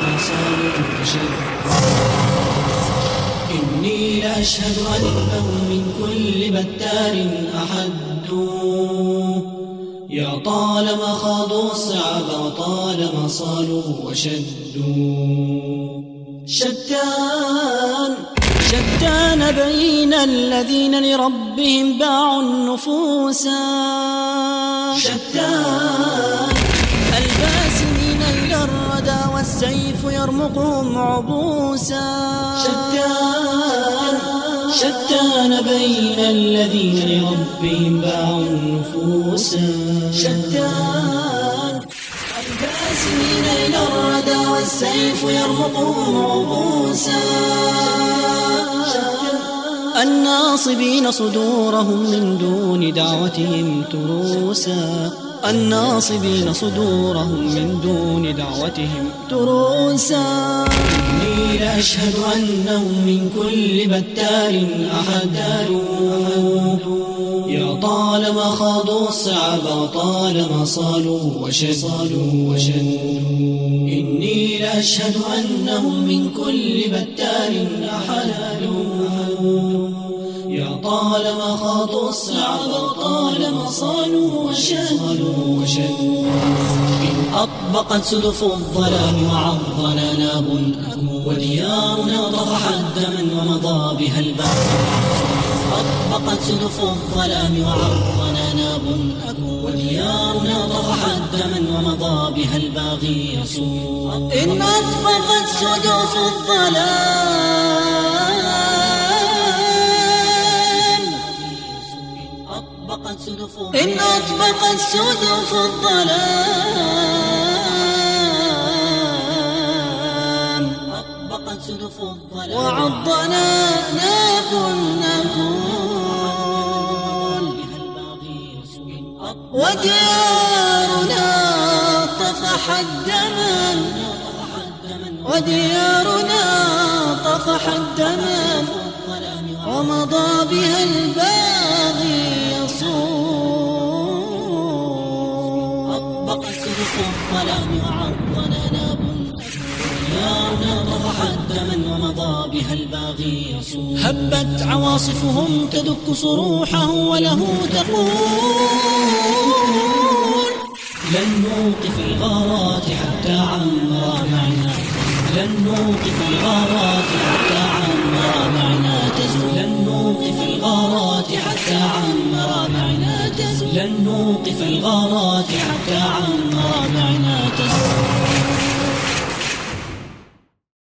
صاروا وشدوا. إني لأشهد أنهم من كل بتار أحدوا، يا طالما خاضوا الصعب وطالما صالوا وشدوا. شتان بين الذين لربهم باعوا النفوس، شتان الباسمين إلى الردى والسيف يرمقهم عبوسا. شتان بين الذين لربهم باعوا النفوس، شتان الباسمين إلى الردى والسيف يرمقهم عبوسا. الناصبين صدورهم من دون دعوتهم تروسا، الناصبين صدورهم من دون دعوتهم تروسا. إني لأشهد أنهم من كل بتار أحدوا، يا طالما خاضوا الصعب وطالما صالوا وشدوا. إني لأشهد أنهم من كل بتار أحدوا، يا طالما خاضوا الصعب وطالما صالوا وشدوا. إن أطبقت سدف الظلام وعظنا ناب وديارنا طفحت دما ومضى بها البحر. أطبقت سدف الظلام وعظنا ناب وديارنا طفحت دما ومضى بها الباغي يسوع. إن أطبقت سدف الظلام، إن أطبقت سدف الظلام وعضنا ناب نقول وديارنا طفحت دما، وديارنا طفحت دما ومضى بها الباغي يصول. أطبقت سدف الظلام وعضنا ناب وديارنا طفحت دما ومضى بها الباغي يصول. هبت عواصفهم تدك صروحه وله تقول لن نوقف الغارات حتى عمر معنا، لن نوقف الغارات حتى عمر معنا تزول. لن نوقف الغارات حتى عمر معنا تزول. لن نوقف الغارات حتى عمر معنا تزول.